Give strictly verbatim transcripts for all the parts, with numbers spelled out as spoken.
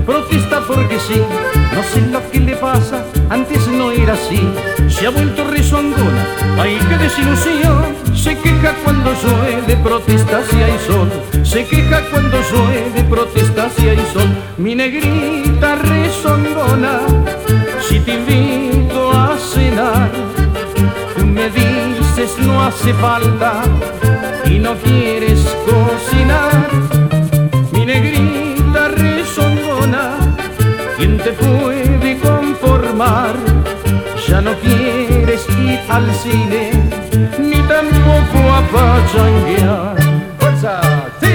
protesta porque sí. No sé lo que le pasa, antes no era así. Se ha vuelto rezongona, ay qué desilusión. Se queja cuando llueve, protesta si hay sol. Se queja cuando llueve, protesta si hay sol. Mi negrita rezongona, si te invito a cenar, tú me dices no hace falta y no quieres cocinar. Mi negrita rezongona, ¿quién te puede conformar? Ya no quieres ir al cine, ni tampoco a pachanguear. ¡Fuerza! ¡Sí!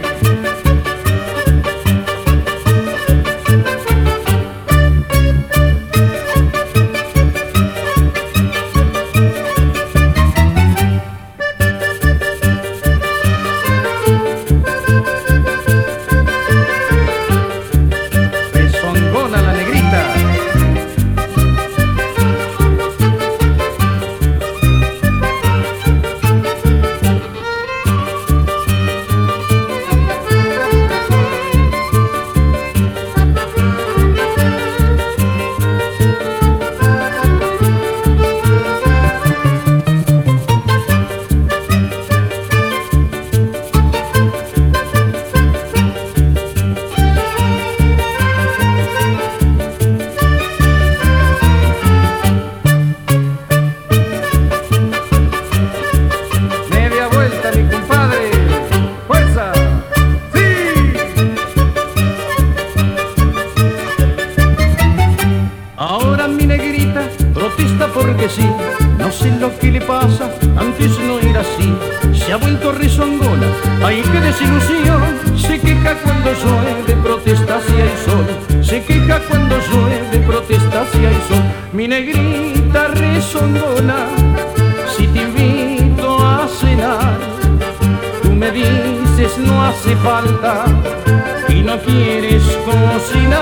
Rezongona la negrita. Mi compadre, fuerza, sí. Ahora mi negrita protesta porque sí. No sé lo que le pasa, antes no era así. Se ha vuelto rezongona, ay qué desilusión. Se queja cuando llueve, protesta si hay sol. Se queja cuando llueve, protesta si hay sol. Mi negrita rezongona, si te invito a cenar, me dices no hace falta y no quieres cocinar.